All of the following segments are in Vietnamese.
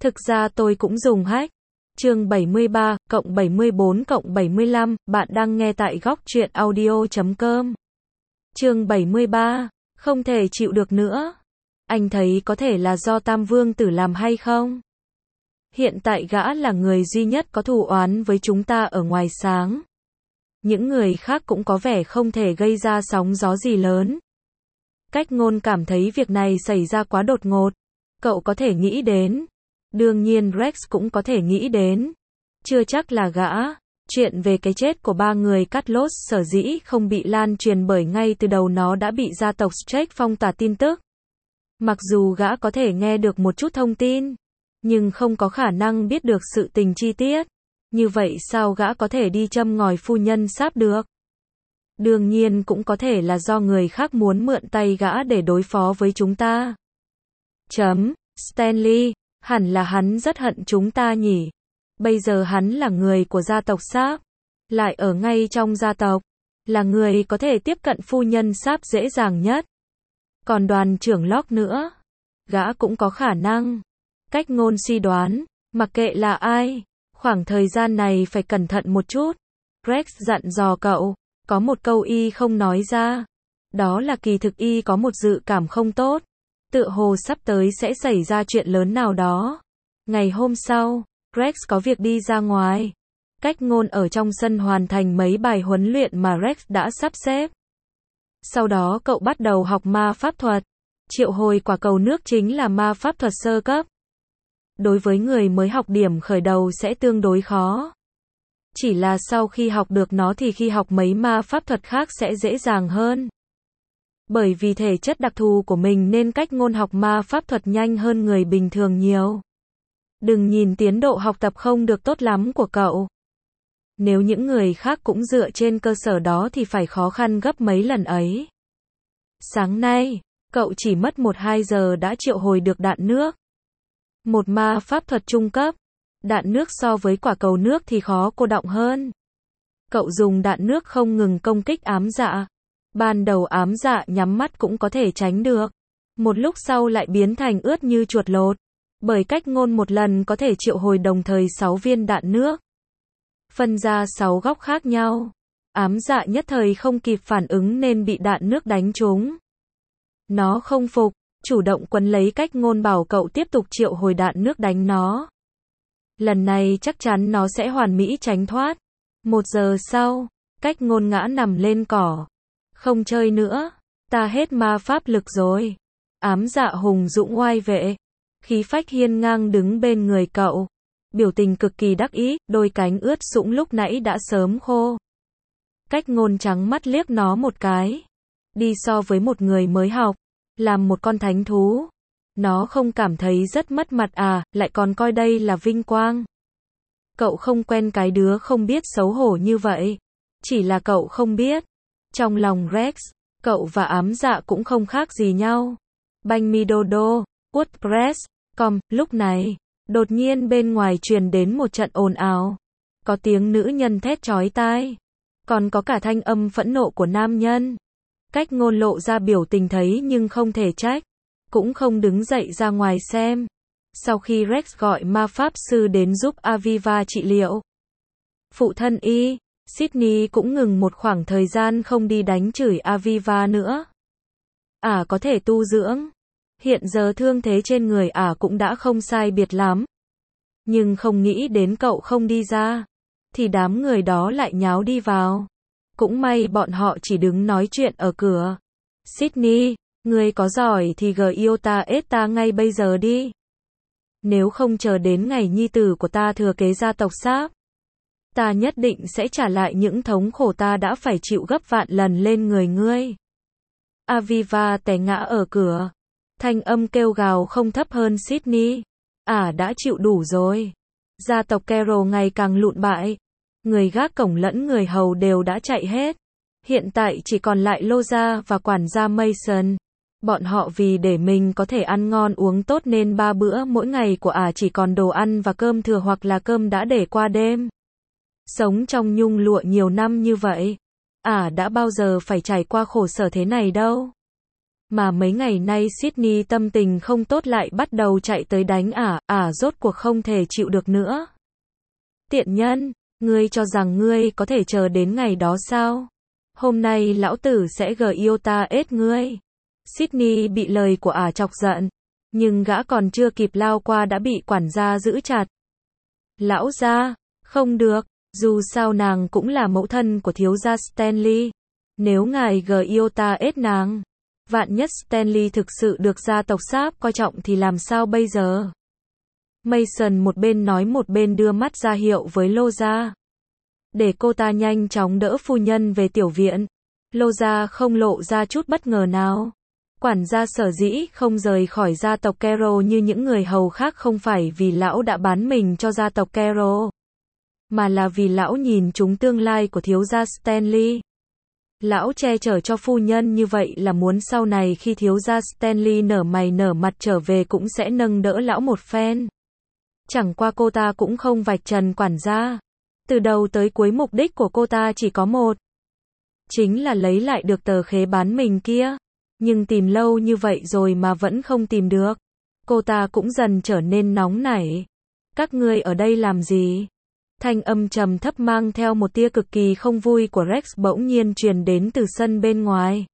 Thực ra tôi cũng dùng hack. Chương 73, cộng 74 cộng 75, bạn đang nghe tại góc truyện audio.com. Chương 73, không thể chịu được nữa. Anh thấy có thể là do Tam Vương Tử làm hay không? Hiện tại gã là người duy nhất có thù oán với chúng ta ở ngoài sáng. Những người khác cũng có vẻ không thể gây ra sóng gió gì lớn. Cách Ngôn cảm thấy việc này xảy ra quá đột ngột. Cậu có thể nghĩ đến. Đương nhiên Rex cũng có thể nghĩ đến. Chưa chắc là gã. Chuyện về cái chết của ba người Cutlass sở dĩ không bị lan truyền bởi ngay từ đầu nó đã bị gia tộc Stark phong tỏa tin tức. Mặc dù gã có thể nghe được một chút thông tin, nhưng không có khả năng biết được sự tình chi tiết. Như vậy sao gã có thể đi châm ngòi phu nhân sáp được? Đương nhiên cũng có thể là do người khác muốn mượn tay gã để đối phó với chúng ta. Stanley, hẳn là hắn rất hận chúng ta nhỉ. Bây giờ hắn là người của gia tộc Sáp, lại ở ngay trong gia tộc, là người có thể tiếp cận phu nhân Sáp dễ dàng nhất. Còn đoàn trưởng Locke nữa, gã cũng có khả năng. Cách Ngôn suy đoán, mặc kệ là ai, khoảng thời gian này phải cẩn thận một chút. Rex dặn dò cậu, có một câu y không nói ra. Đó là kỳ thực y có một dự cảm không tốt. Tựa hồ sắp tới sẽ xảy ra chuyện lớn nào đó. Ngày hôm sau, Rex có việc đi ra ngoài. Cách Ngôn ở trong sân hoàn thành mấy bài huấn luyện mà Rex đã sắp xếp. Sau đó cậu bắt đầu học ma pháp thuật. Triệu hồi quả cầu nước chính là ma pháp thuật sơ cấp. Đối với người mới học điểm khởi đầu sẽ tương đối khó. Chỉ là sau khi học được nó thì khi học mấy ma pháp thuật khác sẽ dễ dàng hơn. Bởi vì thể chất đặc thù của mình nên Cách Ngôn học ma pháp thuật nhanh hơn người bình thường nhiều. Đừng nhìn tiến độ học tập không được tốt lắm của cậu. Nếu những người khác cũng dựa trên cơ sở đó thì phải khó khăn gấp mấy lần ấy. Sáng nay, cậu chỉ mất 1-2 giờ đã triệu hồi được đạn nước. Một ma pháp thuật trung cấp. Đạn nước so với quả cầu nước thì khó cô đọng hơn. Cậu dùng đạn nước không ngừng công kích ám dạ. Ban đầu ám dạ nhắm mắt cũng có thể tránh được. Một lúc sau lại biến thành ướt như chuột lột. Bởi Cách Ngôn một lần có thể triệu hồi đồng thời 6 viên đạn nước. Phân ra 6 góc khác nhau. Ám dạ nhất thời không kịp phản ứng nên bị đạn nước đánh trúng. Nó không phục, chủ động quấn lấy Cách Ngôn bảo cậu tiếp tục triệu hồi đạn nước đánh nó. Lần này chắc chắn nó sẽ hoàn mỹ tránh thoát. 1 giờ sau, Cách Ngôn ngã nằm lên cỏ. Không chơi nữa, ta hết ma pháp lực rồi. Ám dạ hùng dũng oai vệ, khí phách hiên ngang đứng bên người cậu. Biểu tình cực kỳ đắc ý, đôi cánh ướt sũng lúc nãy đã sớm khô. Cách Ngôn trắng mắt liếc nó một cái. Đi so với một người mới học, làm một con thánh thú. Nó không cảm thấy rất mất mặt à, lại còn coi đây là vinh quang. Cậu không quen cái đứa không biết xấu hổ như vậy. Chỉ là cậu không biết. Trong lòng Rex, cậu và ám dạ cũng không khác gì nhau. Banh mi đô đô, WordPress.com, lúc này, đột nhiên bên ngoài truyền đến một trận ồn ào. Có tiếng nữ nhân thét chói tai. Còn có cả thanh âm phẫn nộ của nam nhân. Cách Ngôn lộ ra biểu tình thấy nhưng không thể trách. Cũng không đứng dậy ra ngoài xem. Sau khi Rex gọi ma pháp sư đến giúp Aviva trị liệu. Phụ thân y, Sydney cũng ngừng một khoảng thời gian không đi đánh chửi Aviva nữa. Có thể tu dưỡng. Hiện giờ thương thế trên người cũng đã không sai biệt lắm. Nhưng không nghĩ đến cậu không đi ra. Thì đám người đó lại nháo đi vào. Cũng may bọn họ chỉ đứng nói chuyện ở cửa. Sydney, người có giỏi thì Giota ta ngay bây giờ đi. Nếu không chờ đến ngày nhi tử của ta thừa kế gia tộc Sáp, ta nhất định sẽ trả lại những thống khổ ta đã phải chịu gấp vạn lần lên người ngươi. Aviva té ngã ở cửa. Thanh âm kêu gào không thấp hơn Sydney. Đã chịu đủ rồi. Gia tộc Carroll ngày càng lụn bại. Người gác cổng lẫn người hầu đều đã chạy hết. Hiện tại chỉ còn lại Loza và quản gia Mason. Bọn họ vì để mình có thể ăn ngon uống tốt nên 3 bữa mỗi ngày của chỉ còn đồ ăn và cơm thừa hoặc là cơm đã để qua đêm. Sống trong nhung lụa nhiều năm như vậy, đã bao giờ phải trải qua khổ sở thế này đâu. Mà mấy ngày nay Sydney tâm tình không tốt lại bắt đầu chạy tới đánh rốt cuộc không thể chịu được nữa. Tiện nhân, ngươi cho rằng ngươi có thể chờ đến ngày đó sao? Hôm nay lão tử sẽ GIOTA ngươi. Sydney bị lời của chọc giận, nhưng gã còn chưa kịp lao qua đã bị quản gia giữ chặt. Lão gia, không được, dù sao nàng cũng là mẫu thân của thiếu gia Stanley. Nếu ngài GIOTA nàng, vạn nhất Stanley thực sự được gia tộc Sharp coi trọng thì làm sao bây giờ? Mason một bên nói một bên đưa mắt ra hiệu với Loza, để cô ta nhanh chóng đỡ phu nhân về tiểu viện. Loza không lộ ra chút bất ngờ nào. Quản gia sở dĩ không rời khỏi gia tộc Carroll như những người hầu khác không phải vì lão đã bán mình cho gia tộc Carroll, mà là vì lão nhìn trúng tương lai của thiếu gia Stanley. Lão che chở cho phu nhân như vậy là muốn sau này khi thiếu gia Stanley nở mày nở mặt trở về cũng sẽ nâng đỡ lão một phen. Chẳng qua cô ta cũng không vạch trần quản gia. Từ đầu tới cuối mục đích của cô ta chỉ có một. Chính là lấy lại được tờ khế bán mình kia. Nhưng tìm lâu như vậy rồi mà vẫn không tìm được. Cô ta cũng dần trở nên nóng nảy. Các ngươi ở đây làm gì? Thanh âm trầm thấp mang theo một tia cực kỳ không vui của Rex bỗng nhiên truyền đến từ sân bên ngoài.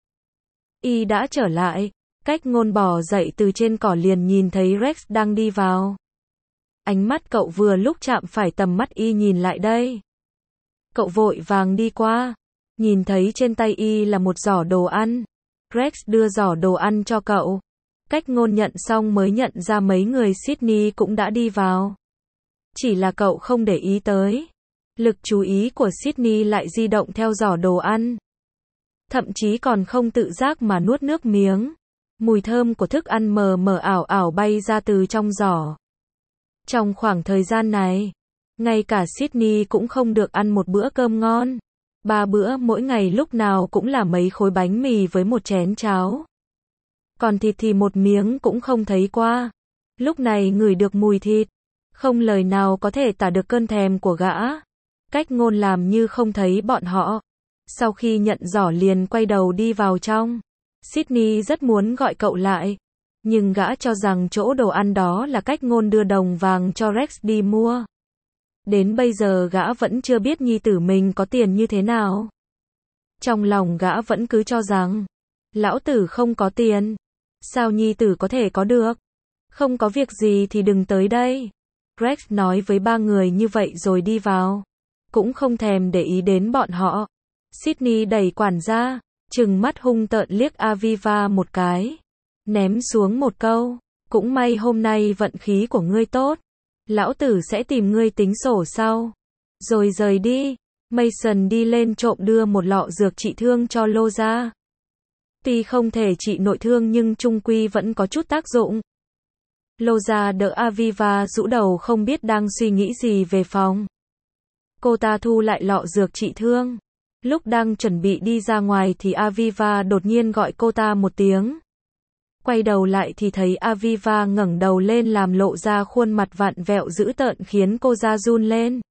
Y đã trở lại. Cách ngôn bò dậy từ trên cỏ liền nhìn thấy Rex đang đi vào. Ánh mắt cậu vừa lúc chạm phải tầm mắt Y nhìn lại đây. Cậu vội vàng đi qua. Nhìn thấy trên tay Y là một giỏ đồ ăn. Rex đưa giỏ đồ ăn cho cậu. Cách ngôn nhận xong mới nhận ra mấy người Sydney cũng đã đi vào. Chỉ là cậu không để ý tới. Lực chú ý của Sydney lại di động theo giỏ đồ ăn. Thậm chí còn không tự giác mà nuốt nước miếng. Mùi thơm của thức ăn mờ mờ ảo ảo bay ra từ trong giỏ. Trong khoảng thời gian này, ngay cả Sydney cũng không được ăn một bữa cơm ngon. 3 bữa mỗi ngày lúc nào cũng là mấy khối bánh mì với một chén cháo. Còn thịt thì một miếng cũng không thấy qua. Lúc này ngửi được mùi thịt, không lời nào có thể tả được cơn thèm của gã. Cách ngôn làm như không thấy bọn họ. Sau khi nhận giỏ liền quay đầu đi vào trong. Sydney rất muốn gọi cậu lại. Nhưng gã cho rằng chỗ đồ ăn đó là cách ngôn đưa đồng vàng cho Rex đi mua. Đến bây giờ gã vẫn chưa biết nhi tử mình có tiền như thế nào. Trong lòng gã vẫn cứ cho rằng, lão tử không có tiền. Sao nhi tử có thể có được? Không có việc gì thì đừng tới đây. Rex nói với 3 người như vậy rồi đi vào. Cũng không thèm để ý đến bọn họ. Sydney đẩy quản gia, trừng mắt hung tợn liếc Aviva một cái. Ném xuống một câu, cũng may hôm nay vận khí của ngươi tốt. Lão tử sẽ tìm ngươi tính sổ sau. Rồi rời đi. Mason đi lên trộm đưa một lọ dược trị thương cho Loza. Tuy không thể trị nội thương nhưng chung quy vẫn có chút tác dụng. Loza đỡ Aviva rũ đầu không biết đang suy nghĩ gì về phòng. Cô ta thu lại lọ dược trị thương. Lúc đang chuẩn bị đi ra ngoài thì Aviva đột nhiên gọi cô ta một tiếng. Quay đầu lại thì thấy Aviva ngẩng đầu lên làm lộ ra khuôn mặt vặn vẹo dữ tợn khiến cô ta run lên.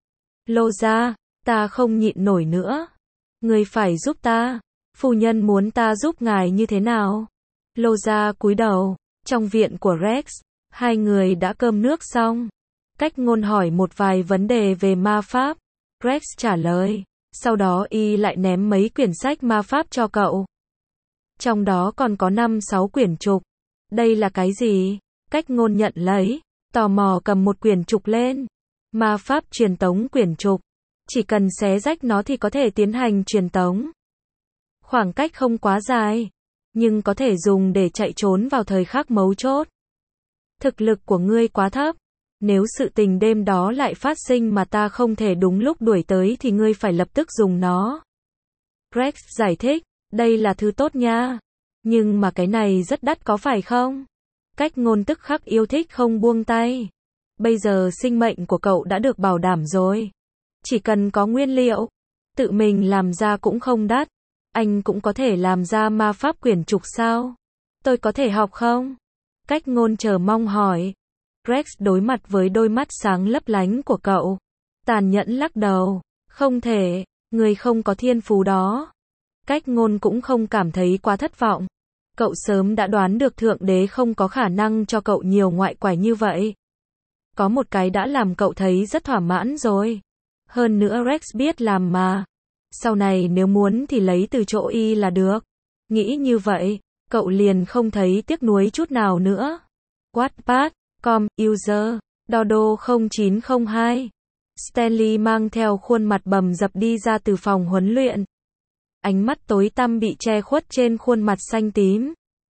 Loza, ta không nhịn nổi nữa. Người phải giúp ta. Phu nhân muốn ta giúp ngài như thế nào? Loza cúi đầu. Trong viện của Rex, hai người đã cơm nước xong. Cách ngôn hỏi một vài vấn đề về ma pháp. Rex trả lời. Sau đó y lại ném mấy quyển sách ma pháp cho cậu. Trong đó còn có 5-6 quyển trục. Đây là cái gì? Cách ngôn nhận lấy. Tò mò cầm một quyển trục lên. Ma pháp truyền tống quyển trục. Chỉ cần xé rách nó thì có thể tiến hành truyền tống. Khoảng cách không quá dài. Nhưng có thể dùng để chạy trốn vào thời khắc mấu chốt. Thực lực của ngươi quá thấp. Nếu sự tình đêm đó lại phát sinh mà ta không thể đúng lúc đuổi tới thì ngươi phải lập tức dùng nó. Rex giải thích. Đây là thứ tốt nha. Nhưng mà cái này rất đắt có phải không? Cách ngôn tức khắc yêu thích không buông tay. Bây giờ sinh mệnh của cậu đã được bảo đảm rồi. Chỉ cần có nguyên liệu. Tự mình làm ra cũng không đắt. Anh cũng có thể làm ra ma pháp quyển trục sao? Tôi có thể học không? Cách ngôn chờ mong hỏi. Rex đối mặt với đôi mắt sáng lấp lánh của cậu. Tàn nhẫn lắc đầu. Không thể. Người không có thiên phú đó. Cách ngôn cũng không cảm thấy quá thất vọng. Cậu sớm đã đoán được Thượng Đế không có khả năng cho cậu nhiều ngoại quải như vậy. Có một cái đã làm cậu thấy rất thỏa mãn rồi. Hơn nữa Rex biết làm mà. Sau này nếu muốn thì lấy từ chỗ y là được. Nghĩ như vậy, cậu liền không thấy tiếc nuối chút nào nữa. Wattpad.com, user, Dodo 0902. Stanley mang theo khuôn mặt bầm dập đi ra từ phòng huấn luyện. Ánh mắt tối tăm bị che khuất trên khuôn mặt xanh tím.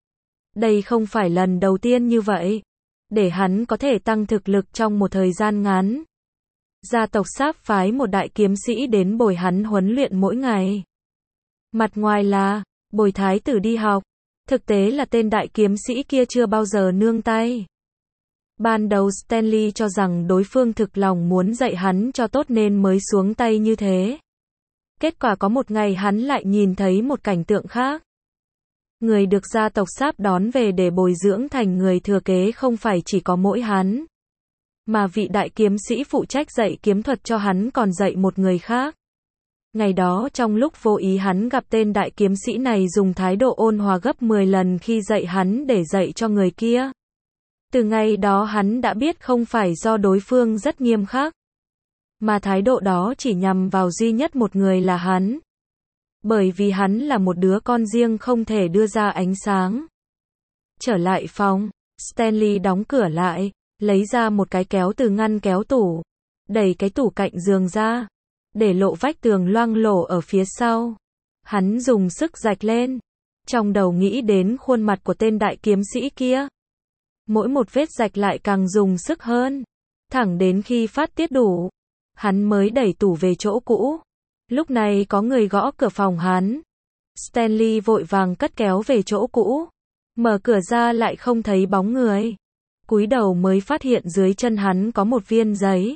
Đây không phải lần đầu tiên như vậy. Để hắn có thể tăng thực lực trong một thời gian ngắn. Gia tộc Sáp phái một đại kiếm sĩ đến bồi hắn huấn luyện mỗi ngày. Mặt ngoài là bồi thái tử đi học, thực tế là tên đại kiếm sĩ kia chưa bao giờ nương tay. Ban đầu Stanley cho rằng đối phương thực lòng muốn dạy hắn cho tốt nên mới xuống tay như thế. Kết quả có một ngày hắn lại nhìn thấy một cảnh tượng khác. Người được gia tộc Sáp đón về để bồi dưỡng thành người thừa kế không phải chỉ có mỗi hắn. Mà vị đại kiếm sĩ phụ trách dạy kiếm thuật cho hắn còn dạy một người khác. Ngày đó trong lúc vô ý hắn gặp tên đại kiếm sĩ này dùng thái độ ôn hòa gấp 10 lần khi dạy hắn để dạy cho người kia. Từ ngày đó hắn đã biết không phải do đối phương rất nghiêm khắc, mà thái độ đó chỉ nhằm vào duy nhất một người là hắn. Bởi vì hắn là một đứa con riêng không thể đưa ra ánh sáng. Trở lại phòng, Stanley đóng cửa lại, lấy ra một cái kéo từ ngăn kéo tủ, đẩy cái tủ cạnh giường ra, để lộ vách tường loang lổ ở phía sau. Hắn dùng sức rạch lên, trong đầu nghĩ đến khuôn mặt của tên đại kiếm sĩ kia. Mỗi một vết rạch lại càng dùng sức hơn, thẳng đến khi phát tiết đủ, hắn mới đẩy tủ về chỗ cũ. Lúc này có người gõ cửa phòng hắn. Stanley vội vàng cất kéo về chỗ cũ, mở cửa ra lại không thấy bóng người. Cúi đầu mới phát hiện dưới chân hắn có một viên giấy.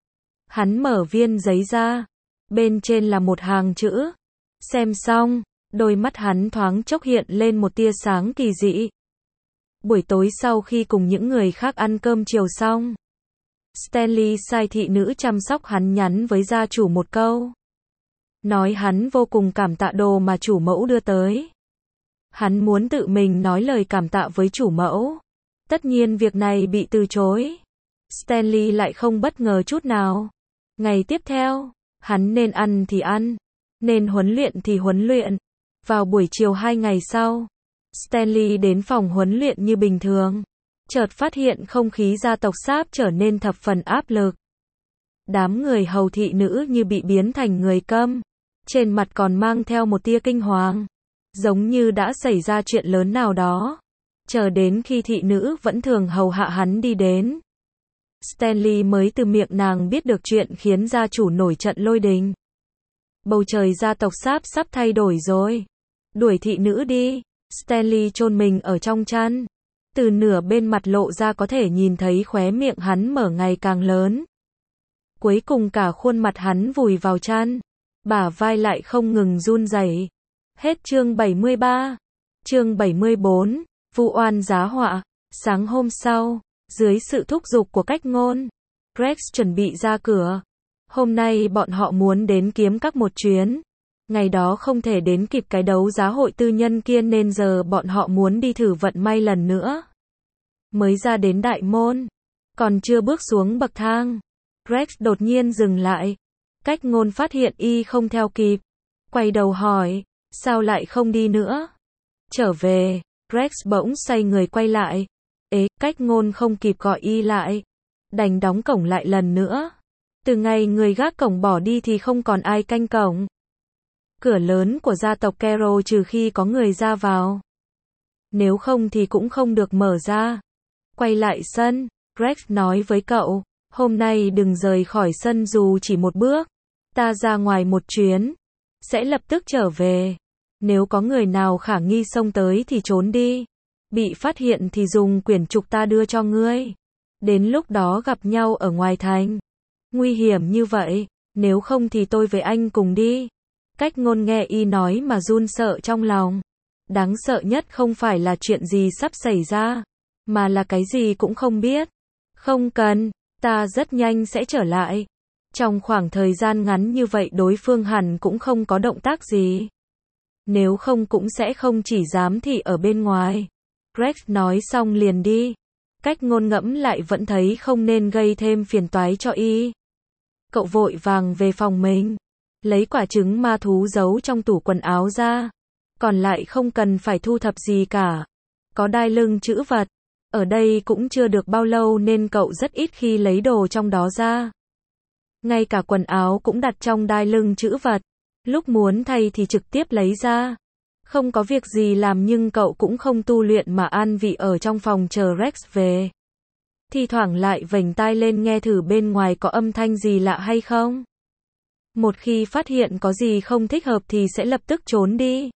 Hắn mở viên giấy ra, bên trên là một hàng chữ. Xem xong, đôi mắt hắn thoáng chốc hiện lên một tia sáng kỳ dị. Buổi tối sau khi cùng những người khác ăn cơm chiều xong, Stanley sai thị nữ chăm sóc hắn nhắn với gia chủ một câu. Nói hắn vô cùng cảm tạ đồ mà chủ mẫu đưa tới. Hắn muốn tự mình nói lời cảm tạ với chủ mẫu. Tất nhiên việc này bị từ chối. Stanley lại không bất ngờ chút nào. Ngày tiếp theo, hắn nên ăn thì ăn, nên huấn luyện thì huấn luyện. Vào buổi chiều 2 ngày sau, Stanley đến phòng huấn luyện như bình thường. Chợt phát hiện không khí gia tộc Sáp trở nên thập phần áp lực. Đám người hầu thị nữ như bị biến thành người câm. Trên mặt còn mang theo một tia kinh hoàng. Giống như đã xảy ra chuyện lớn nào đó. Chờ đến khi thị nữ vẫn thường hầu hạ hắn đi đến, Stanley mới từ miệng nàng biết được chuyện khiến gia chủ nổi trận lôi đình. Bầu trời gia tộc Sáp sắp thay đổi rồi. Đuổi thị nữ đi. Stanley chôn mình ở trong chăn. Từ nửa bên mặt lộ ra có thể nhìn thấy khóe miệng hắn mở ngày càng lớn. Cuối cùng cả khuôn mặt hắn vùi vào chăn. Bả vai lại không ngừng run rẩy. Hết chương 73. Chương 74. Vu oan giá họa. Sáng hôm sau, dưới sự thúc giục của Cách Ngôn, Rex chuẩn bị ra cửa. Hôm nay bọn họ muốn đến kiếm các một chuyến. Ngày đó không thể đến kịp cái đấu giá hội tư nhân kia nên giờ bọn họ muốn đi thử vận may lần nữa. Mới ra đến đại môn, còn chưa bước xuống bậc thang, Rex đột nhiên dừng lại. Cách Ngôn phát hiện y không theo kịp, quay đầu hỏi, sao lại không đi nữa? Trở về. Rex bỗng xoay người quay lại. Cách Ngôn không kịp gọi y lại, đành đóng cổng lại lần nữa. Từ ngày người gác cổng bỏ đi thì không còn ai canh cổng. Cửa lớn của gia tộc Carroll trừ khi có người ra vào, nếu không thì cũng không được mở ra. Quay lại sân, Rex nói với cậu, hôm nay đừng rời khỏi sân dù chỉ một bước. Ta ra ngoài một chuyến, sẽ lập tức trở về. Nếu có người nào khả nghi xông tới thì trốn đi. Bị phát hiện thì dùng quyển trục ta đưa cho ngươi. Đến lúc đó gặp nhau ở ngoài thành. Nguy hiểm như vậy, nếu không thì tôi với anh cùng đi. Cách Ngôn nghe y nói mà run sợ trong lòng. Đáng sợ nhất không phải là chuyện gì sắp xảy ra, mà là cái gì cũng không biết. Không cần, ta rất nhanh sẽ trở lại. Trong khoảng thời gian ngắn như vậy đối phương hẳn cũng không có động tác gì. nếu không cũng sẽ không chỉ giám thị ở bên ngoài. Rex nói xong liền đi. Cách Ngôn ngẫm lại vẫn thấy không nên gây thêm phiền toái cho y. Cậu vội vàng về phòng mình, lấy quả trứng ma thú giấu trong tủ quần áo ra. Còn lại không cần phải thu thập gì cả. Có đai lưng trữ vật. Ở đây cũng chưa được bao lâu nên cậu rất ít khi lấy đồ trong đó ra. Ngay cả quần áo cũng đặt trong đai lưng trữ vật. Lúc muốn thay thì trực tiếp lấy ra. Không có việc gì làm nhưng cậu cũng không tu luyện mà an vị ở trong phòng chờ Rex về. Thi thoảng lại vểnh tai lên nghe thử bên ngoài có âm thanh gì lạ hay không. Một khi phát hiện có gì không thích hợp thì sẽ lập tức trốn đi.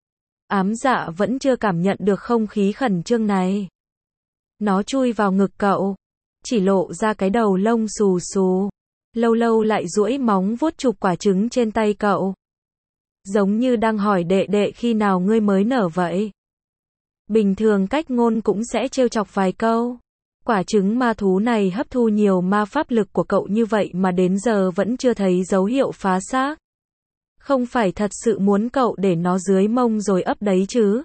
Ám dạ vẫn chưa cảm nhận được không khí khẩn trương này. Nó chui vào ngực cậu, chỉ lộ ra cái đầu lông xù xù. Lâu lâu lại duỗi móng vuốt chụp quả trứng trên tay cậu. Giống như đang hỏi đệ đệ khi nào ngươi mới nở vậy. Bình thường Cách Ngôn cũng sẽ trêu chọc vài câu. Quả trứng ma thú này hấp thu nhiều ma pháp lực của cậu như vậy mà đến giờ vẫn chưa thấy dấu hiệu phá xác. Không phải thật sự muốn cậu để nó dưới mông rồi ấp đấy chứ.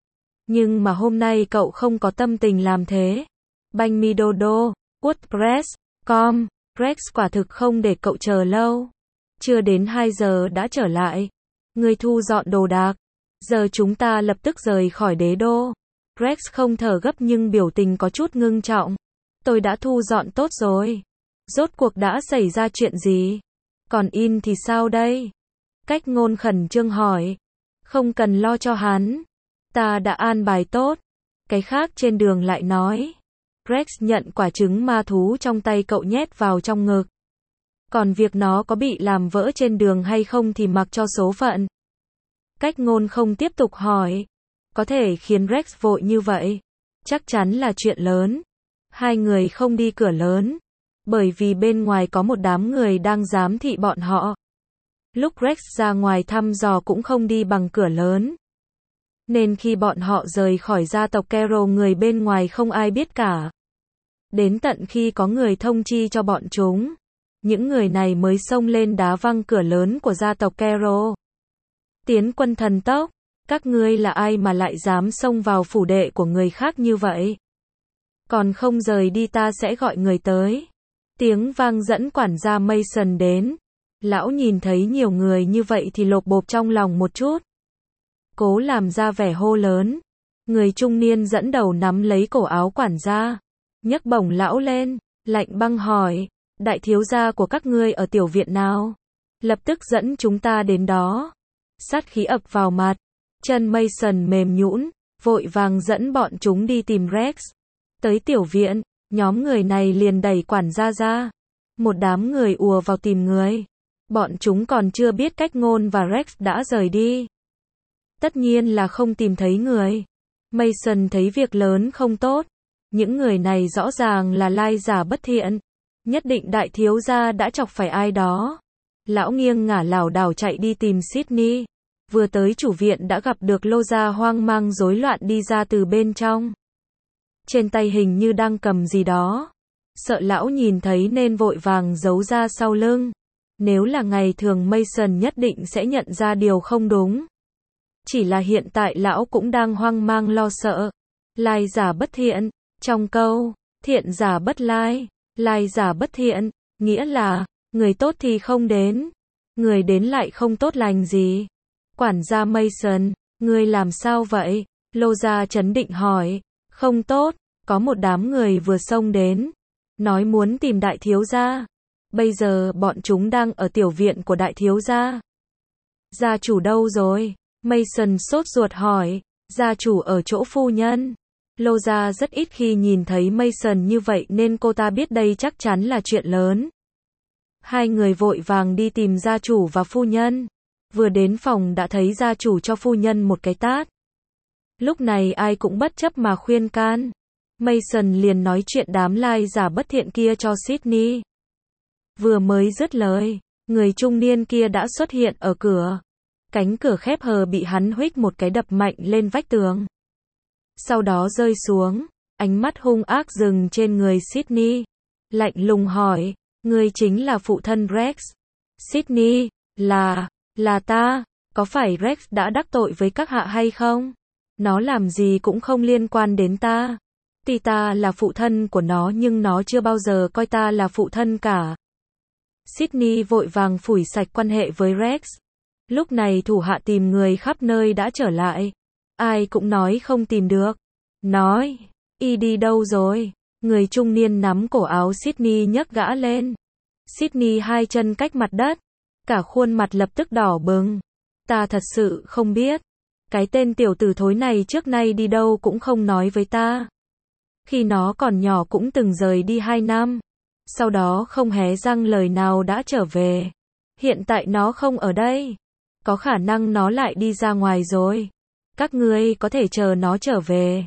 Nhưng mà hôm nay cậu không có tâm tình làm thế. Banh mi dodo, WordPress.com, Rex quả thực không để cậu chờ lâu. Chưa đến 2 giờ đã trở lại. Người thu dọn đồ đạc. Giờ chúng ta lập tức rời khỏi đế đô. Rex không thở gấp nhưng biểu tình có chút ngưng trọng. Tôi đã thu dọn tốt rồi. Rốt cuộc đã xảy ra chuyện gì? Còn In thì sao đây? Cách Ngôn khẩn trương hỏi. Không cần lo cho hắn. Ta đã an bài tốt. Cái khác trên đường lại nói. Rex nhận quả trứng ma thú trong tay cậu nhét vào trong ngực. Còn việc nó có bị làm vỡ trên đường hay không thì mặc cho số phận. Cách Ngôn không tiếp tục hỏi. Có thể khiến Rex vội như vậy. Chắc chắn là chuyện lớn. Hai người không đi cửa lớn. Bởi vì bên ngoài có một đám người đang giám thị bọn họ. Lúc Rex ra ngoài thăm dò cũng không đi bằng cửa lớn. Nên khi bọn họ rời khỏi gia tộc Carol người bên ngoài không ai biết cả. Đến tận khi có người thông chi cho bọn chúng. Những người này mới xông lên đá văng cửa lớn của gia tộc Carol. Tiến quân thần tốc. Các ngươi là ai mà lại dám xông vào phủ đệ của người khác như vậy? Còn không rời đi ta sẽ gọi người tới. Tiếng vang dẫn quản gia Mason đến. Lão nhìn thấy nhiều người như vậy thì lộp bộp trong lòng một chút. Cố làm ra vẻ hô lớn. Người trung niên dẫn đầu nắm lấy cổ áo quản gia. Nhấc bổng lão lên, lạnh băng hỏi. Đại thiếu gia của các ngươi ở tiểu viện nào? Lập tức dẫn chúng ta đến đó. Sát khí ập vào mặt. Chân Mason mềm nhũn, vội vàng dẫn bọn chúng đi tìm Rex. Tới tiểu viện, nhóm người này liền đẩy quản gia ra. Một đám người ùa vào tìm người. Bọn chúng còn chưa biết Cách Ngôn và Rex đã rời đi. Tất nhiên là không tìm thấy người. Mason thấy việc lớn không tốt. Những người này rõ ràng là lai giả bất thiện. Nhất định đại thiếu gia đã chọc phải ai đó. Lão nghiêng ngả lảo đảo chạy đi tìm Sydney. Vừa tới chủ viện đã gặp được Loza hoang mang rối loạn đi ra từ bên trong. Trên tay hình như đang cầm gì đó. Sợ lão nhìn thấy nên vội vàng giấu ra sau lưng. Nếu là ngày thường Mason nhất định sẽ nhận ra điều không đúng. Chỉ là hiện tại lão cũng đang hoang mang lo sợ. Lai giả bất thiện. Trong câu, thiện giả bất lai, lai giả bất thiện, nghĩa là, người tốt thì không đến. Người đến lại không tốt lành gì. Quản gia Mason, ngươi làm sao vậy? Loza trấn định hỏi. Không tốt, có một đám người vừa xông đến. Nói muốn tìm đại thiếu gia. Bây giờ bọn chúng đang ở tiểu viện của đại thiếu gia. Gia chủ đâu rồi? Mason sốt ruột hỏi. Gia chủ ở chỗ phu nhân. Loza rất ít khi nhìn thấy Mason như vậy nên cô ta biết đây chắc chắn là chuyện lớn. Hai người vội vàng đi tìm gia chủ và phu nhân. Vừa đến phòng đã thấy gia chủ cho phu nhân một cái tát. Lúc này ai cũng bất chấp mà khuyên can. Mason liền nói chuyện đám lai giả bất thiện kia cho Sydney. Vừa mới dứt lời, người trung niên kia đã xuất hiện ở cửa. Cánh cửa khép hờ bị hắn huých một cái đập mạnh lên vách tường. Sau đó rơi xuống, ánh mắt hung ác dừng trên người Sydney. Lạnh lùng hỏi, ngươi chính là phụ thân Rex? Sydney, là ta, Có phải Rex đã đắc tội với các hạ hay không? Nó làm gì cũng không liên quan đến ta. Tuy ta là phụ thân của nó nhưng nó chưa bao giờ coi ta là phụ thân cả. Sydney vội vàng phủi sạch quan hệ với Rex. Lúc này thủ hạ tìm người khắp nơi đã trở lại. Ai cũng nói không tìm được. Nói, y đi đâu rồi? Người trung niên nắm cổ áo Sydney nhấc gã lên. Sydney hai chân cách mặt đất. Cả khuôn mặt lập tức đỏ bừng. Ta thật sự không biết. Cái tên tiểu tử thối này trước nay đi đâu cũng không nói với ta. Khi nó còn nhỏ cũng từng rời đi 2 năm. Sau đó không hé răng lời nào đã trở về. Hiện tại nó không ở đây. Có khả năng nó lại đi ra ngoài rồi. Các ngươi có thể chờ nó trở về.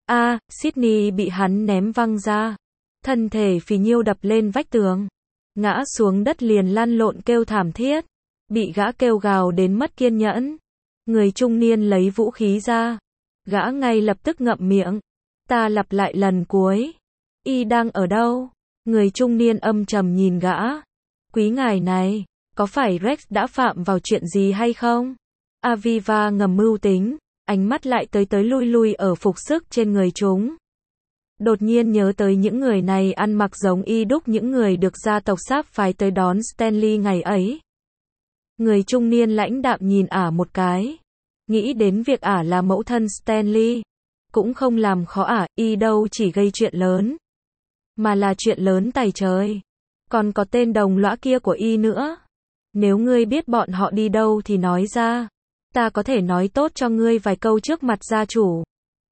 Sydney bị hắn ném văng ra. Thân thể phì nhiêu đập lên vách tường. Ngã xuống đất liền lăn lộn kêu thảm thiết. Bị gã kêu gào đến mất kiên nhẫn. Người trung niên lấy vũ khí ra. Gã ngay lập tức ngậm miệng. Ta lặp lại lần cuối. Y đang ở đâu? Người trung niên âm trầm nhìn gã. Quý ngài này, có phải Rex đã phạm vào chuyện gì hay không? Aviva ngầm mưu tính, ánh mắt lại tới lui lui ở phục sức trên người chúng. Đột nhiên nhớ tới những người này ăn mặc giống y đúc những người được gia tộc Sáp phái tới đón Stanley ngày ấy. Người trung niên lãnh đạm nhìn ả một cái. Nghĩ đến việc ả là mẫu thân Stanley. Cũng không làm khó ả, y đâu chỉ gây chuyện lớn. Mà là chuyện lớn tày trời. Còn có tên đồng lõa kia của y nữa. Nếu ngươi biết bọn họ đi đâu thì nói ra. Ta có thể nói tốt cho ngươi vài câu trước mặt gia chủ.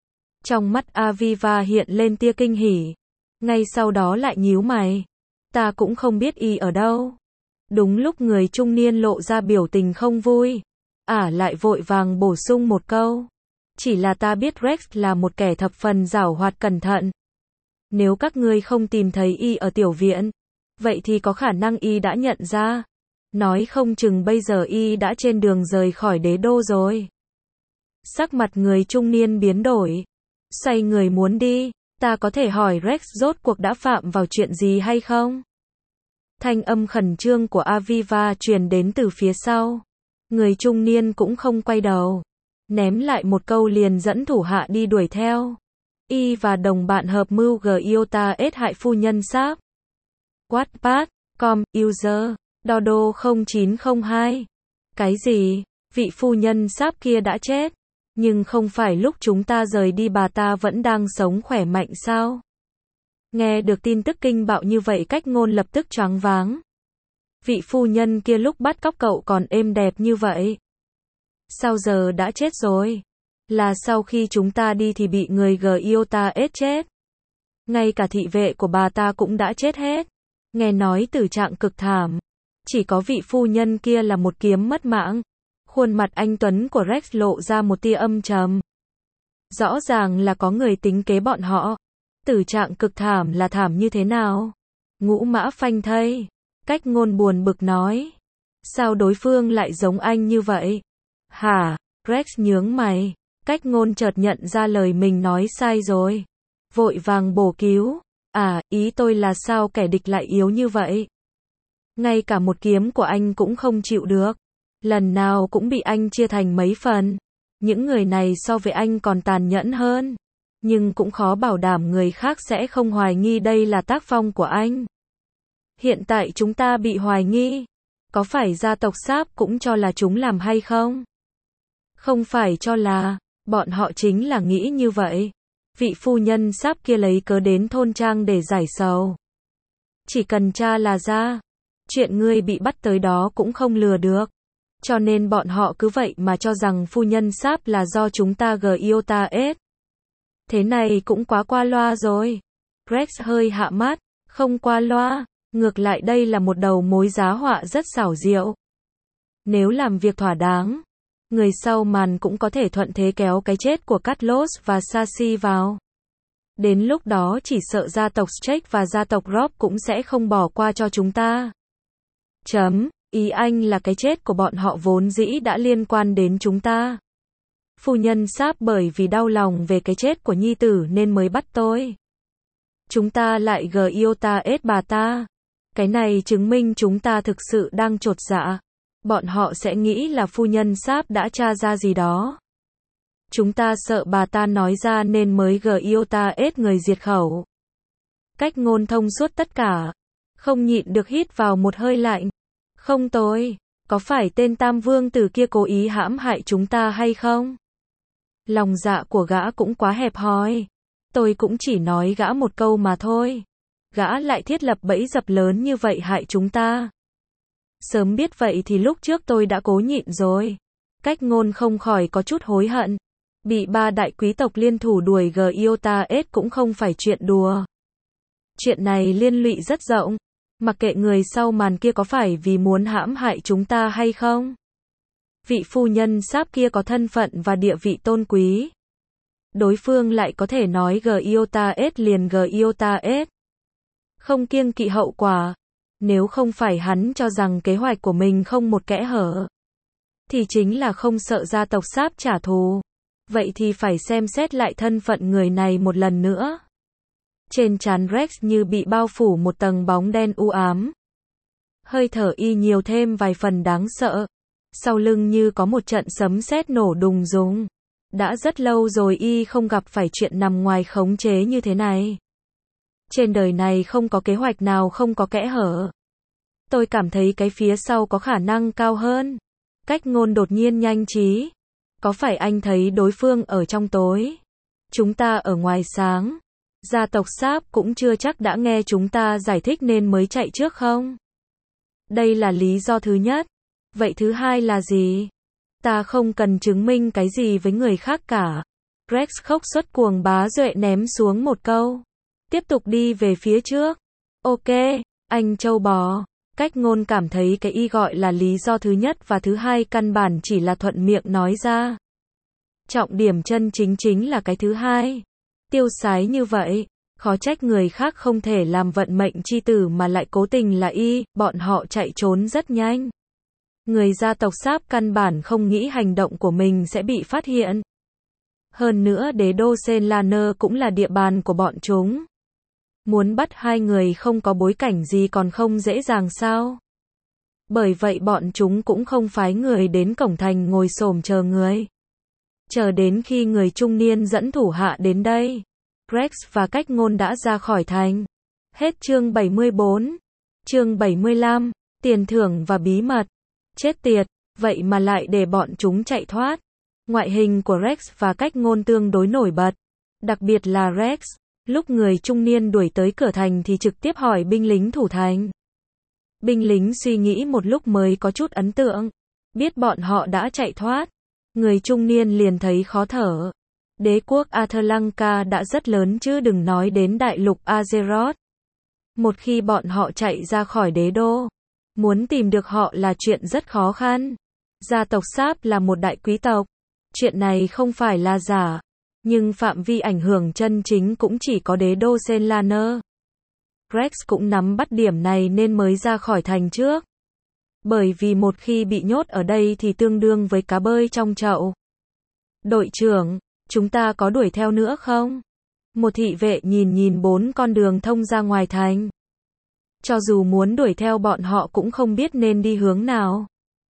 Trong mắt Aviva hiện lên tia kinh hỉ. Ngay sau đó lại nhíu mày. Ta cũng không biết y ở đâu. Đúng lúc người trung niên lộ ra biểu tình không vui. Ả lại vội vàng bổ sung một câu. Chỉ là ta biết Rex là một kẻ thập phần giảo hoạt cẩn thận. Nếu các ngươi không tìm thấy y ở tiểu viện, vậy thì có khả năng y đã nhận ra. Nói không chừng bây giờ y đã trên đường rời khỏi đế đô rồi. Sắc mặt người trung niên biến đổi. Xoay người muốn đi. Ta có thể hỏi Rex rốt cuộc đã phạm vào chuyện gì hay không? Thanh âm khẩn trương của Aviva truyền đến từ phía sau. Người trung niên cũng không quay đầu. Ném lại một câu liền dẫn thủ hạ đi đuổi theo. Y và đồng bạn hợp mưu Giota ết hại phu nhân Sáp. Wattpad, com, user, Dodo 0902. Cái gì? Vị phu nhân Sáp kia đã chết. Nhưng không phải lúc chúng ta rời đi bà ta vẫn đang sống khỏe mạnh sao? Nghe được tin tức kinh bạo như vậy cách ngôn lập tức choáng váng. Vị phu nhân kia lúc bắt cóc cậu còn êm đẹp như vậy. Sao giờ đã chết rồi? Là sau khi chúng ta đi thì bị người Giota ết chết. Ngay cả thị vệ của bà ta cũng đã chết hết. Nghe nói tử trạng cực thảm. Chỉ có vị phu nhân kia là một kiếm mất mạng. Khuôn mặt anh tuấn của Rex lộ ra một tia âm trầm. Rõ ràng là có người tính kế bọn họ. Tử trạng cực thảm là thảm như thế nào? Ngũ mã phanh thây. Cách ngôn buồn bực nói. Sao đối phương lại giống anh như vậy? Hả? Rex nhướng mày. Cách ngôn chợt nhận ra lời mình nói sai rồi. Vội vàng bổ cứu. Ý tôi là sao kẻ địch lại yếu như vậy? Ngay cả một kiếm của anh cũng không chịu được. Lần nào cũng bị anh chia thành mấy phần. Những người này so với anh còn tàn nhẫn hơn. Nhưng cũng khó bảo đảm người khác sẽ không hoài nghi đây là tác phong của anh. Hiện tại chúng ta bị hoài nghi. Có phải gia tộc Sáp cũng cho là chúng làm hay không? Không phải cho là, bọn họ chính là nghĩ như vậy. Vị phu nhân Sáp kia lấy cớ đến thôn trang để giải sầu. Chỉ cần tra là ra. Chuyện ngươi bị bắt tới đó cũng không lừa được. Cho nên bọn họ cứ vậy mà cho rằng phu nhân Sáp là do chúng ta Giota ết. Thế này cũng quá qua loa rồi. Rex hơi hạ mắt. Không qua loa. Ngược lại đây là một đầu mối giá họa rất xảo diệu. Nếu làm việc thỏa đáng, người sau màn cũng có thể thuận thế kéo cái chết của Carlos và Sashi vào. Đến lúc đó chỉ sợ gia tộc Strake và gia tộc Rob cũng sẽ không bỏ qua cho chúng ta. Ý anh là cái chết của bọn họ vốn dĩ đã liên quan đến chúng ta. Phu nhân Sáp bởi vì đau lòng về cái chết của nhi tử nên mới bắt tôi. Chúng ta lại Giota ết bà ta. Cái này chứng minh chúng ta thực sự đang chột dạ. bọn họ sẽ nghĩ là phu nhân Sáp đã tra ra gì đó. Chúng ta sợ bà ta nói ra nên mới ết người diệt khẩu. Cách ngôn thông suốt tất cả. Không nhịn được hít vào một hơi lạnh. Không tôi, có phải tên Tam Vương tử kia cố ý hãm hại chúng ta hay không? Lòng dạ của gã cũng quá hẹp hòi. Tôi cũng chỉ nói gã một câu mà thôi. Gã lại thiết lập bẫy dập lớn như vậy hại chúng ta. Sớm biết vậy thì lúc trước tôi đã cố nhịn rồi. Cách ngôn không khỏi có chút hối hận. Bị ba đại quý tộc liên thủ đuổi ết cũng không phải chuyện đùa. Chuyện này liên lụy rất rộng. Mặc kệ người sau màn kia có phải vì muốn hãm hại chúng ta hay không. Vị phu nhân Sáp kia có thân phận và địa vị tôn quý. Đối phương lại có thể nói ết liền ết. Không kiêng kỵ hậu quả. Nếu không phải hắn cho rằng kế hoạch của mình không một kẽ hở, thì chính là không sợ gia tộc Sáp trả thù. Vậy thì phải xem xét lại thân phận người này một lần nữa. Trên trán Rex như bị bao phủ một tầng bóng đen u ám. Hơi thở y nhiều thêm vài phần đáng sợ. Sau lưng như có một trận sấm sét nổ đùng rùng. Đã rất lâu rồi y không gặp phải chuyện nằm ngoài khống chế như thế này. Trên đời này không có kế hoạch nào không có kẽ hở. Tôi cảm thấy cái phía sau có khả năng cao hơn. Cách ngôn đột nhiên nhanh trí. Có phải anh thấy đối phương ở trong tối? Chúng ta ở ngoài sáng. Gia tộc Sáp cũng chưa chắc đã nghe chúng ta giải thích nên mới chạy trước không? Đây là lý do thứ nhất. Vậy thứ hai là gì? Ta không cần chứng minh cái gì với người khác cả. Rex khóc xuất cuồng bá duệ ném xuống một câu. Tiếp tục đi về phía trước. Ok, anh châu bò. Cách ngôn cảm thấy cái y gọi là lý do thứ nhất và thứ hai căn bản chỉ là thuận miệng nói ra. Trọng điểm chân chính là cái thứ hai. Tiêu sái như vậy, khó trách người khác không thể làm vận mệnh chi tử mà lại cố tình là y, bọn họ chạy trốn rất nhanh. Người gia tộc Sáp căn bản không nghĩ hành động của mình sẽ bị phát hiện. Hơn nữa đế đô Senlaner cũng là địa bàn của bọn chúng. Muốn bắt hai người không có bối cảnh gì còn không dễ dàng sao? Bởi vậy bọn chúng cũng không phái người đến cổng thành ngồi xổm chờ người. Chờ đến khi người trung niên dẫn thủ hạ đến đây, Rex và cách ngôn đã ra khỏi thành. Hết chương 74. Chương 75. Tiền thưởng và bí mật. Chết tiệt, vậy mà lại để bọn chúng chạy thoát. Ngoại hình của Rex và cách ngôn tương đối nổi bật. Đặc biệt là Rex, lúc người trung niên đuổi tới cửa thành thì trực tiếp hỏi binh lính thủ thành. Binh lính suy nghĩ một lúc mới có chút ấn tượng. Biết bọn họ đã chạy thoát. Người trung niên liền thấy khó thở. Đế quốc Athlanka đã rất lớn chứ đừng nói đến đại lục Azeroth. Một khi bọn họ chạy ra khỏi đế đô, muốn tìm được họ là chuyện rất khó khăn. Gia tộc Sáp là một đại quý tộc. Chuyện này không phải là giả. Nhưng phạm vi ảnh hưởng chân chính cũng chỉ có đế đô Senlaner. Rex cũng nắm bắt điểm này nên mới ra khỏi thành trước. Bởi vì một khi bị nhốt ở đây thì tương đương với cá bơi trong chậu. Đội trưởng, chúng ta có đuổi theo nữa không? Một thị vệ nhìn 4 con đường thông ra ngoài thành. Cho dù muốn đuổi theo bọn họ cũng không biết nên đi hướng nào.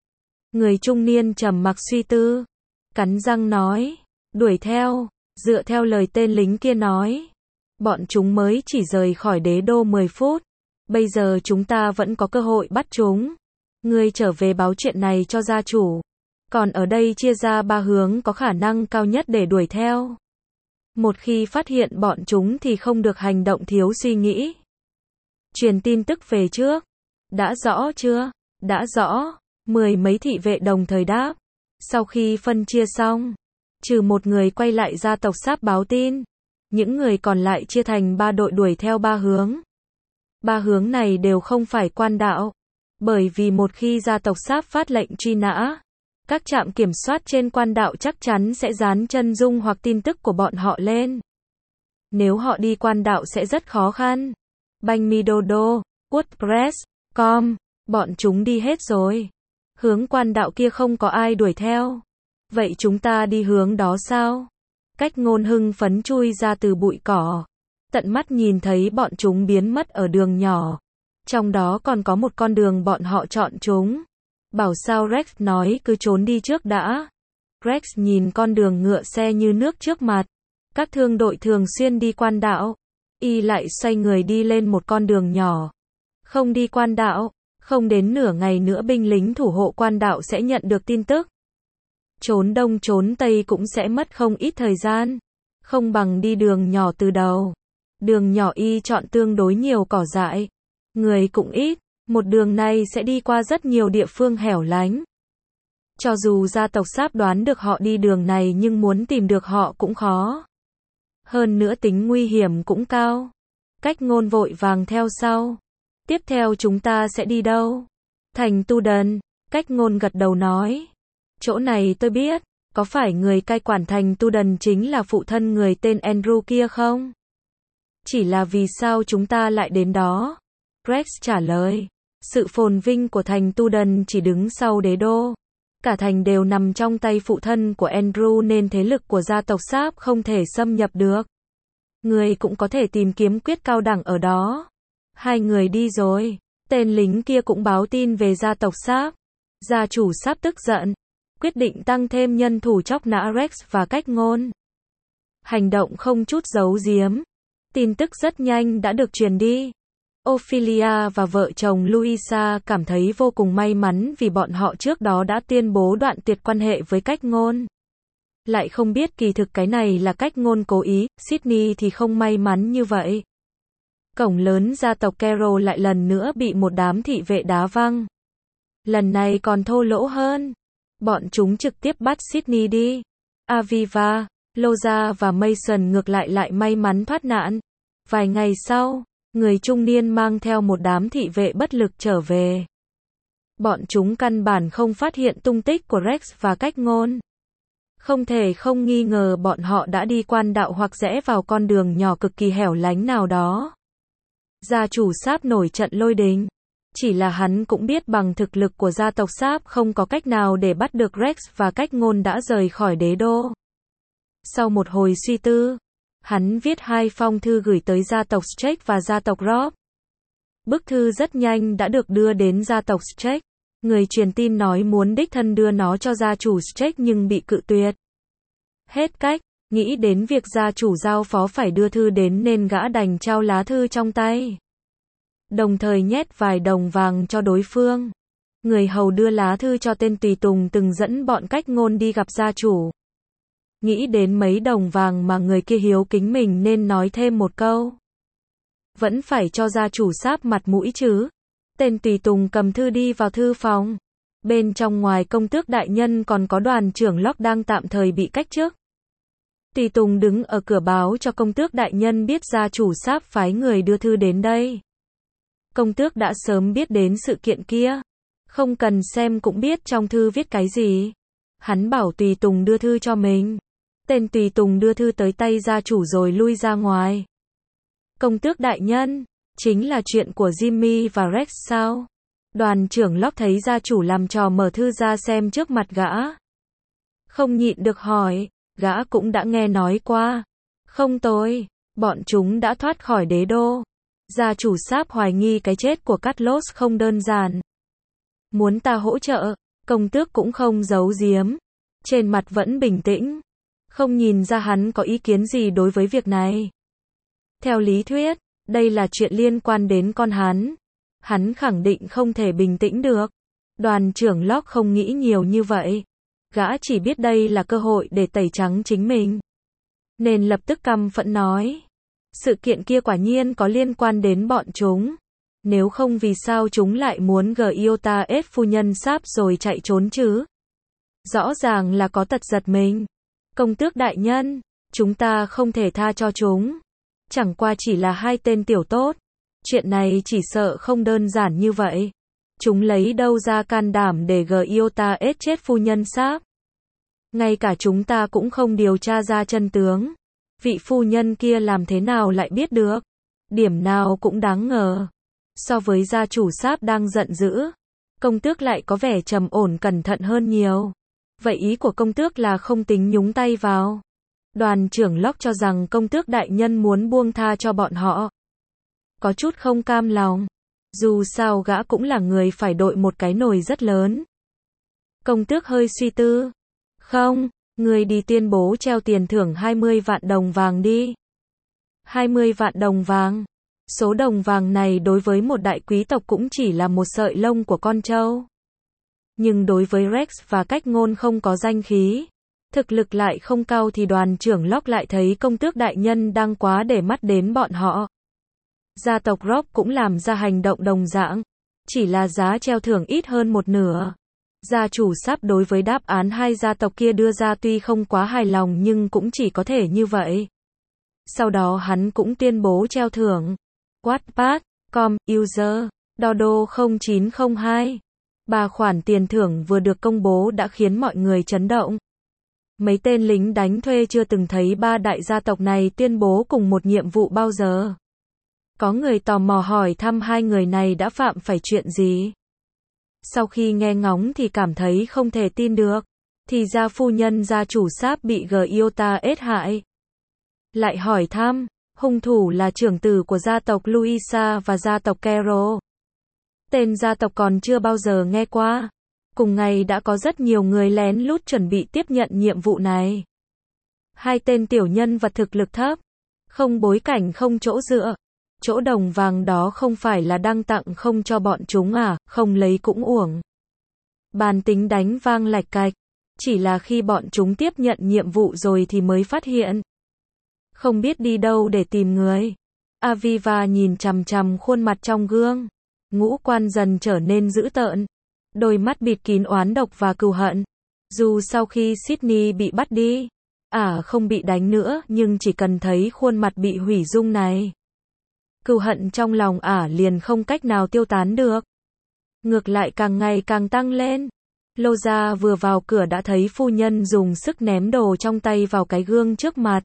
Người trung niên trầm mặc suy tư. Cắn răng nói. Đuổi theo. Dựa theo lời tên lính kia nói. Bọn chúng mới chỉ rời khỏi đế đô 10 phút. Bây giờ chúng ta vẫn có cơ hội bắt chúng. Ngươi trở về báo chuyện này cho gia chủ. Còn ở đây chia ra 3 hướng có khả năng cao nhất để đuổi theo. Một khi phát hiện bọn chúng thì không được hành động thiếu suy nghĩ. Truyền tin tức về trước. Đã rõ chưa? Đã rõ. 10 mấy thị vệ đồng thời đáp. Sau khi phân chia xong, trừ một người quay lại gia tộc Sáp báo tin. Những người còn lại chia thành 3 đội đuổi theo 3 hướng. 3 hướng này đều không phải quan đạo. Bởi vì một khi gia tộc Sáp phát lệnh truy nã, các trạm kiểm soát trên quan đạo chắc chắn sẽ dán chân dung hoặc tin tức của bọn họ lên. Nếu họ đi quan đạo sẽ rất khó khăn. Banh mi Dodo, WordPress.com, bọn chúng đi hết rồi. Hướng quan đạo kia không có ai đuổi theo. Vậy chúng ta đi hướng đó sao? Cách ngôn hưng phấn chui ra từ bụi cỏ. Tận mắt nhìn thấy bọn chúng biến mất ở đường nhỏ. Trong đó còn có một con đường bọn họ chọn chúng. Bảo sao Rex nói cứ trốn đi trước đã. Rex nhìn con đường ngựa xe như nước trước mặt. Các thương đội thường xuyên đi quan đạo. Y lại xoay người đi lên một con đường nhỏ. Không đi quan đạo, không đến nửa ngày nữa binh lính thủ hộ quan đạo sẽ nhận được tin tức. Trốn đông trốn tây cũng sẽ mất không ít thời gian. Không bằng đi đường nhỏ từ đầu. Đường nhỏ Y chọn tương đối nhiều cỏ dại. Người cũng ít. Một đường này sẽ đi qua rất nhiều địa phương hẻo lánh. Cho dù gia tộc Sáp đoán được họ đi đường này nhưng muốn tìm được họ cũng khó. Hơn nữa tính nguy hiểm cũng cao. Cách Ngôn vội vàng theo sau. Tiếp theo chúng ta sẽ đi đâu? Thành Tu Đần. Cách Ngôn gật đầu nói. Chỗ này tôi biết. Có phải người cai quản thành Tu Đần chính là phụ thân người tên Andrew kia không? Chỉ là vì sao chúng ta lại đến đó? Rex trả lời. Sự phồn vinh của thành Tu Đần chỉ đứng sau đế đô. Cả thành đều nằm trong tay phụ thân của Andrew nên thế lực của gia tộc Sáp không thể xâm nhập được. Người cũng có thể tìm kiếm quyết cao đẳng ở đó. Hai người đi rồi. Tên lính kia cũng báo tin về gia tộc Sáp. Gia chủ Sáp tức giận. Quyết định tăng thêm nhân thủ chóc nã Rex và Cách Ngôn. Hành động không chút giấu giếm. Tin tức rất nhanh đã được truyền đi. Ophelia và vợ chồng Louisa cảm thấy vô cùng may mắn vì bọn họ trước đó đã tuyên bố đoạn tuyệt quan hệ với Cách Ngôn. Lại không biết kỳ thực cái này là Cách Ngôn cố ý, Sydney thì không may mắn như vậy. Cổng lớn gia tộc Carroll lại lần nữa bị một đám thị vệ đá văng. Lần này còn thô lỗ hơn. Bọn chúng trực tiếp bắt Sydney đi. Aviva, Loza và Mason ngược lại may mắn thoát nạn. Vài ngày sau, người trung niên mang theo một đám thị vệ bất lực trở về. Bọn chúng căn bản không phát hiện tung tích của Rex và Cách Ngôn. Không thể không nghi ngờ bọn họ đã đi quan đạo hoặc rẽ vào con đường nhỏ cực kỳ hẻo lánh nào đó. Gia chủ Sáp nổi trận lôi đình. Chỉ là hắn cũng biết bằng thực lực của gia tộc Sáp không có cách nào để bắt được Rex và Cách Ngôn đã rời khỏi đế đô. Sau một hồi suy tư, hắn viết 2 phong thư gửi tới gia tộc Strake và gia tộc Robb. Bức thư rất nhanh đã được đưa đến gia tộc Strake. Người truyền tin nói muốn đích thân đưa nó cho gia chủ Strake nhưng bị cự tuyệt. Hết cách, nghĩ đến việc gia chủ giao phó phải đưa thư đến nên gã đành trao lá thư trong tay. Đồng thời nhét vài đồng vàng cho đối phương. Người hầu đưa lá thư cho tên tùy tùng từng dẫn bọn Cách Ngôn đi gặp gia chủ. Nghĩ đến mấy đồng vàng mà người kia hiếu kính mình nên nói thêm một câu. Vẫn phải cho gia chủ Sáp mặt mũi chứ. Tên tùy tùng cầm thư đi vào thư phòng. Bên trong ngoài công tước đại nhân còn có đoàn trưởng Locke đang tạm thời bị cách chức. Tùy tùng đứng ở cửa báo cho công tước đại nhân biết gia chủ Sáp phái người đưa thư đến đây. Công tước đã sớm biết đến sự kiện kia. Không cần xem cũng biết trong thư viết cái gì. Hắn bảo tùy tùng đưa thư cho mình. Tên tùy tùng đưa thư tới tay gia chủ rồi lui ra ngoài. Công tước đại nhân, chính là chuyện của Jimmy và Rex sao? Đoàn trưởng Locke thấy gia chủ làm trò mở thư ra xem trước mặt gã. Không nhịn được hỏi, gã cũng đã nghe nói qua. Không tôi, bọn chúng đã thoát khỏi đế đô. Gia chủ Sáp hoài nghi cái chết của Carlos không đơn giản. Muốn ta hỗ trợ, công tước cũng không giấu giếm. Trên mặt vẫn bình tĩnh. Không nhìn ra hắn có ý kiến gì đối với việc này. Theo lý thuyết, đây là chuyện liên quan đến con hắn. Hắn khẳng định không thể bình tĩnh được. Đoàn trưởng Locke không nghĩ nhiều như vậy. Gã chỉ biết đây là cơ hội để tẩy trắng chính mình. Nên lập tức căm phẫn nói. Sự kiện kia quả nhiên có liên quan đến bọn chúng. Nếu không vì sao chúng lại muốn Giota ép phu nhân Sáp rồi chạy trốn chứ? Rõ ràng là có tật giật mình. Công tước đại nhân, chúng ta không thể tha cho chúng. Chẳng qua chỉ là 2 tên tiểu tốt. Chuyện này chỉ sợ không đơn giản như vậy. Chúng lấy đâu ra can đảm để Giota ép chết phu nhân Sáp? Ngay cả chúng ta cũng không điều tra ra chân tướng. Vị phu nhân kia làm thế nào lại biết được? Điểm nào cũng đáng ngờ. So với gia chủ Sáp đang giận dữ, công tước lại có vẻ trầm ổn cẩn thận hơn nhiều. Vậy ý của công tước là không tính nhúng tay vào. Đoàn trưởng Locke cho rằng công tước đại nhân muốn buông tha cho bọn họ. Có chút không cam lòng. Dù sao gã cũng là người phải đội một cái nồi rất lớn. Công tước hơi suy tư. Không, người đi tuyên bố treo tiền thưởng 20 vạn đồng vàng đi. 20 vạn đồng vàng. Số đồng vàng này đối với một đại quý tộc cũng chỉ là một sợi lông của con trâu. Nhưng đối với Rex và cách ngôn không có danh khí, thực lực lại không cao thì đoàn trưởng Locke lại thấy công tước đại nhân đang quá để mắt đến bọn họ. Gia tộc Rock cũng làm ra hành động đồng dạng, chỉ là giá treo thưởng ít hơn một nửa. Gia chủ Sáp đối với đáp án hai gia tộc kia đưa ra tuy không quá hài lòng nhưng cũng chỉ có thể như vậy. Sau đó hắn cũng tuyên bố treo thưởng. Wattpad.com, user, Dodo 0902. 3 khoản tiền thưởng vừa được công bố đã khiến mọi người chấn động. Mấy tên lính đánh thuê chưa từng thấy ba đại gia tộc này tuyên bố cùng một nhiệm vụ bao giờ. Có người tò mò hỏi thăm hai người này đã phạm phải chuyện gì. Sau khi nghe ngóng thì cảm thấy không thể tin được. Thì ra phu nhân gia chủ Sáp bị Giota ết hại. Lại hỏi thăm, hung thủ là trưởng tử của gia tộc Louisa và gia tộc Carol. Tên gia tộc còn chưa bao giờ nghe qua. Cùng ngày đã có rất nhiều người lén lút chuẩn bị tiếp nhận nhiệm vụ này. Hai tên tiểu nhân vật thực lực thấp, không bối cảnh không chỗ dựa. Chỗ đồng vàng đó không phải là đang tặng không cho bọn chúng à, không lấy cũng uổng. Bàn tính đánh vang lạch cạch. Chỉ là khi bọn chúng tiếp nhận nhiệm vụ rồi thì mới phát hiện. Không biết đi đâu để tìm người. Aviva nhìn chằm chằm khuôn mặt trong gương. Ngũ quan dần trở nên dữ tợn. Đôi mắt bịt kín oán độc và cừu hận. Dù sau khi Sydney bị bắt đi, không bị đánh nữa nhưng chỉ cần thấy khuôn mặt bị hủy dung này. Cừu hận trong lòng liền không cách nào tiêu tán được. Ngược lại càng ngày càng tăng lên. Loza vừa vào cửa đã thấy phu nhân dùng sức ném đồ trong tay vào cái gương trước mặt.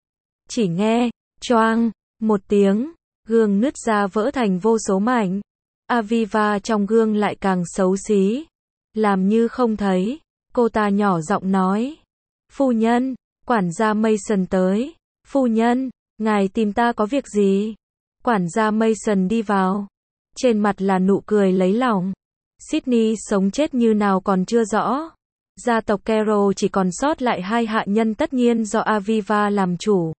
Chỉ nghe, choang, một tiếng, gương nứt ra vỡ thành vô số mảnh. Aviva trong gương lại càng xấu xí. Làm như không thấy, cô ta nhỏ giọng nói. Phu nhân, quản gia Mason tới. Phu nhân, ngài tìm ta có việc gì? Quản gia Mason đi vào. Trên mặt là nụ cười lấy lòng. Sydney sống chết như nào còn chưa rõ. Gia tộc Carol chỉ còn sót lại 2 hạ nhân tất nhiên do Aviva làm chủ.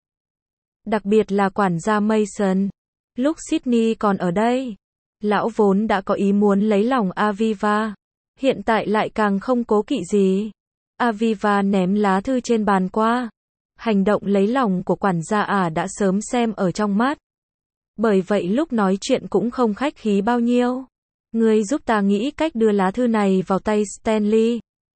Đặc biệt là quản gia Mason. Lúc Sydney còn ở đây, lão vốn đã có ý muốn lấy lòng Aviva. Hiện tại lại càng không cố kỵ gì. Aviva ném lá thư trên bàn qua. Hành động lấy lòng của quản gia đã sớm xem ở trong mắt. Bởi vậy lúc nói chuyện cũng không khách khí bao nhiêu. Ngươi giúp ta nghĩ cách đưa lá thư này vào tay Stanley.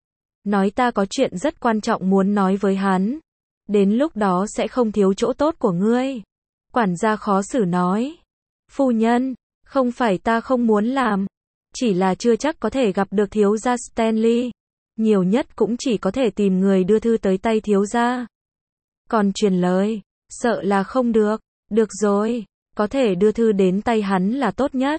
Nói ta có chuyện rất quan trọng muốn nói với hắn. Đến lúc đó sẽ không thiếu chỗ tốt của ngươi. Quản gia khó xử nói. Phu nhân, không phải ta không muốn làm. Chỉ là chưa chắc có thể gặp được thiếu gia Stanley. Nhiều nhất cũng chỉ có thể tìm người đưa thư tới tay thiếu gia. Còn truyền lời, sợ là không được. Được rồi, có thể đưa thư đến tay hắn là tốt nhất.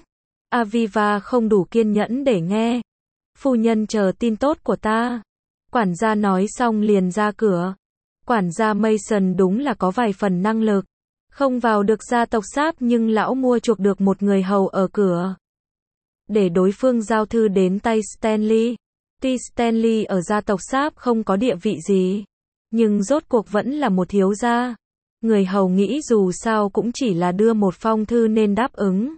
Aviva không đủ kiên nhẫn để nghe. Phu nhân chờ tin tốt của ta. Quản gia nói xong liền ra cửa. Quản gia Mason đúng là có vài phần năng lực. Không vào được gia tộc Sáp nhưng lão mua chuộc được một người hầu ở cửa. Để đối phương giao thư đến tay Stanley. Tuy Stanley ở gia tộc Sáp không có địa vị gì, nhưng rốt cuộc vẫn là một thiếu gia. Người hầu nghĩ dù sao cũng chỉ là đưa một phong thư nên đáp ứng.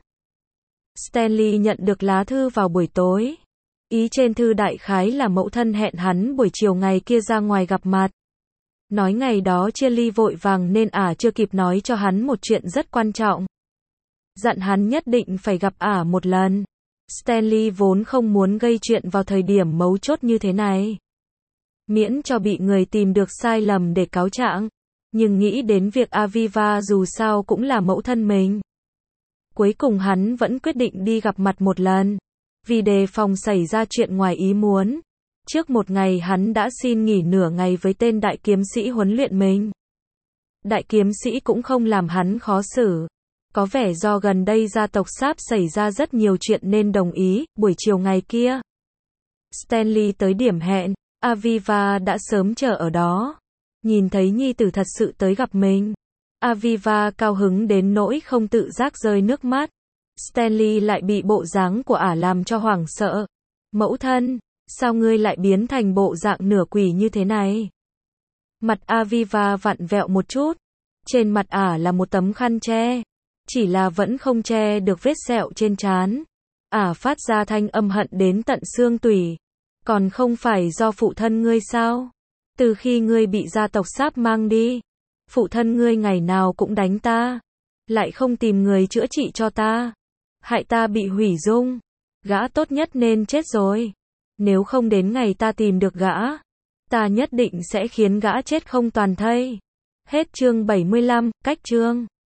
Stanley nhận được lá thư vào buổi tối. Ý trên thư đại khái là mẫu thân hẹn hắn buổi chiều ngày kia ra ngoài gặp mặt. Nói ngày đó chia ly vội vàng nên chưa kịp nói cho hắn một chuyện rất quan trọng. Dặn hắn nhất định phải gặp một lần. Stanley vốn không muốn gây chuyện vào thời điểm mấu chốt như thế này. Miễn cho bị người tìm được sai lầm để cáo trạng. Nhưng nghĩ đến việc Aviva dù sao cũng là mẫu thân mình. Cuối cùng hắn vẫn quyết định đi gặp mặt một lần. Vì đề phòng xảy ra chuyện ngoài ý muốn. Trước một ngày hắn đã xin nghỉ nửa ngày với tên đại kiếm sĩ huấn luyện mình. Đại kiếm sĩ cũng không làm hắn khó xử. Có vẻ do gần đây gia tộc Sáp xảy ra rất nhiều chuyện nên đồng ý. Buổi chiều ngày kia, Stanley tới điểm hẹn. Aviva đã sớm chờ ở đó. Nhìn thấy nhi tử thật sự tới gặp mình. Aviva cao hứng đến nỗi không tự giác rơi nước mắt. Stanley lại bị bộ dáng của làm cho hoảng sợ. Mẫu thân, Sao ngươi lại biến thành bộ dạng nửa quỷ như thế này? Mặt Aviva vặn vẹo một chút. Trên mặt ả là một tấm khăn che. Chỉ là vẫn không che được vết sẹo trên trán. Ả phát ra thanh âm hận đến tận xương tủy. Còn không phải do phụ thân ngươi sao? Từ khi ngươi bị gia tộc Sáp mang đi, phụ thân ngươi ngày nào cũng đánh ta, lại không tìm người chữa trị cho ta, hại ta bị hủy dung. Gã tốt nhất nên chết rồi. Nếu không đến ngày ta tìm được gã, ta nhất định sẽ khiến gã chết không toàn thây. Hết chương 75, cách chương.